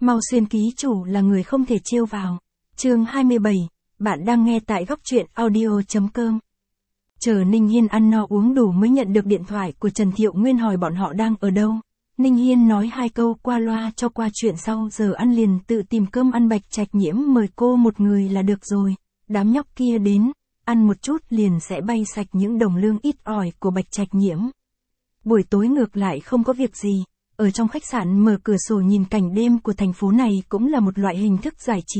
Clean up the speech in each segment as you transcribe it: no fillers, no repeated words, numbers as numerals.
Mau Xuyên ký chủ là người không thể trêu vào. Chương 27, bạn đang nghe tại góc truyện audio.com. Chờ Ninh Hiên ăn no uống đủ mới nhận được điện thoại của Trần Thiệu Nguyên hỏi bọn họ đang ở đâu. Ninh Hiên nói 2 câu qua loa cho qua chuyện, sau giờ ăn liền tự tìm cơm ăn. Bạch Trạch Nhiễm mời cô một người là được rồi. Đám nhóc kia đến, ăn một chút liền sẽ bay sạch những đồng lương ít ỏi của Bạch Trạch Nhiễm. Buổi tối ngược lại không có việc gì. Ở trong khách sạn mở cửa sổ nhìn cảnh đêm của thành phố này cũng là một loại hình thức giải trí.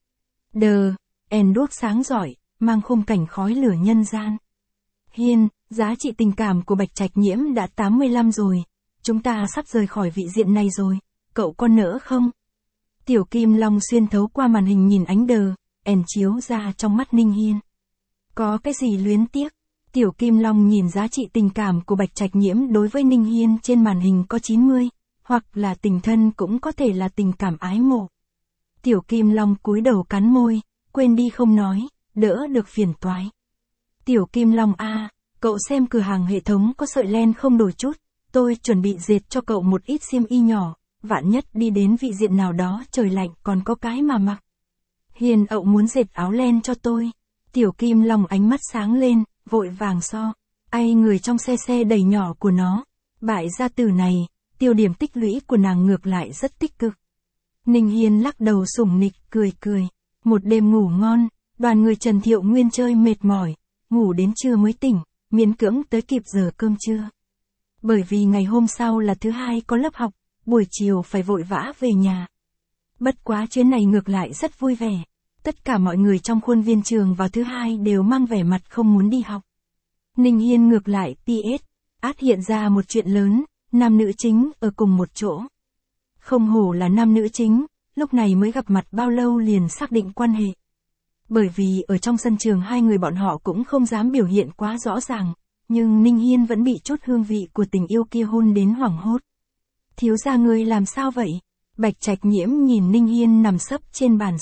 Đuốc sáng rọi, mang khung cảnh khói lửa nhân gian. Hiên, giá trị tình cảm của Bạch Trạch Nhiễm đã 85 rồi. Chúng ta sắp rời khỏi vị diện này rồi. Cậu có nỡ không? Tiểu Kim Long xuyên thấu qua màn hình nhìn ánh chiếu ra trong mắt Ninh Hiên. Có cái gì luyến tiếc? Tiểu Kim Long nhìn giá trị tình cảm của Bạch Trạch Nhiễm đối với Ninh Hiên trên màn hình có 90, hoặc là tình thân cũng có thể là tình cảm ái mộ. Tiểu Kim Long cúi đầu cắn môi, quên đi không nói, đỡ được phiền toái. Tiểu Kim Long a, cậu xem cửa hàng hệ thống có sợi len không đổi chút, tôi chuẩn bị dệt cho cậu một ít xiêm y nhỏ, vạn nhất đi đến vị diện nào đó trời lạnh còn có cái mà mặc. Hiền ậu muốn dệt áo len cho tôi. Tiểu Kim Long ánh mắt sáng lên, vội vàng người trong xe đầy nhỏ của nó. Bại gia tử này, tiêu điểm tích lũy của nàng ngược lại rất tích cực. Ninh Hiên lắc đầu sủng nịch cười. Một đêm ngủ ngon, đoàn người Trần Thiệu Nguyên chơi mệt mỏi, ngủ đến trưa mới tỉnh, miễn cưỡng tới kịp giờ cơm trưa. Bởi vì ngày hôm sau là thứ hai có lớp học, buổi chiều phải vội vã về nhà. Bất quá chuyến này ngược lại rất vui vẻ. Tất cả mọi người trong khuôn viên trường vào thứ hai đều mang vẻ mặt không muốn đi học. Ninh Hiên ngược lại hiện ra một chuyện lớn, nam nữ chính ở cùng một chỗ. Không hổ là nam nữ chính, lúc này mới gặp mặt bao lâu liền xác định quan hệ. Bởi vì ở trong sân trường hai người bọn họ cũng không dám biểu hiện quá rõ ràng, nhưng Ninh Hiên vẫn bị chút hương vị của tình yêu kia hôn đến hoảng hốt. Thiếu gia ngươi làm sao vậy? Bạch Trạch Nhiễm nhìn Ninh Hiên nằm sấp trên bàn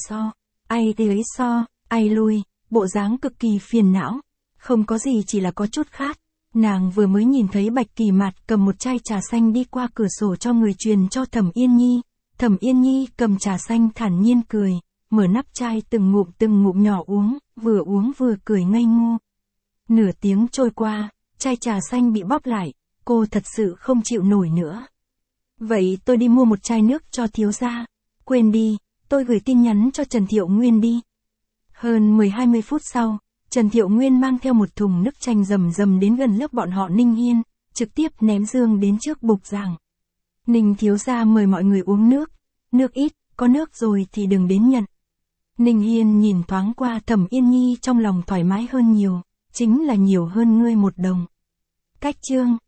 ai lui, bộ dáng cực kỳ phiền não. Không có gì, chỉ là có chút khát. Nàng vừa mới nhìn thấy Bạch Kỳ Mạt cầm một chai trà xanh đi qua cửa sổ cho người truyền cho Thẩm Yên Nhi. Thẩm Yên Nhi cầm trà xanh thản nhiên cười, mở nắp chai từng ngụm nhỏ uống vừa cười ngây ngô. Nửa tiếng trôi qua, chai trà xanh bị bóp lại, cô thật sự không chịu nổi nữa. Vậy tôi đi mua một chai nước cho thiếu gia. Quên đi, tôi gửi tin nhắn cho Trần Thiệu Nguyên đi. Hơn 10-20 phút sau, Trần Thiệu Nguyên mang theo một thùng nước chanh rầm đến gần lớp bọn họ Ninh Hiên, trực tiếp ném dương đến trước bục giảng. Ninh thiếu gia mời mọi người uống nước ít, có nước rồi thì đừng đến nhận. Ninh Hiên nhìn thoáng qua Thẩm Yên Nhi trong lòng thoải mái hơn nhiều, chính là nhiều hơn ngươi 1 đồng. Cách chương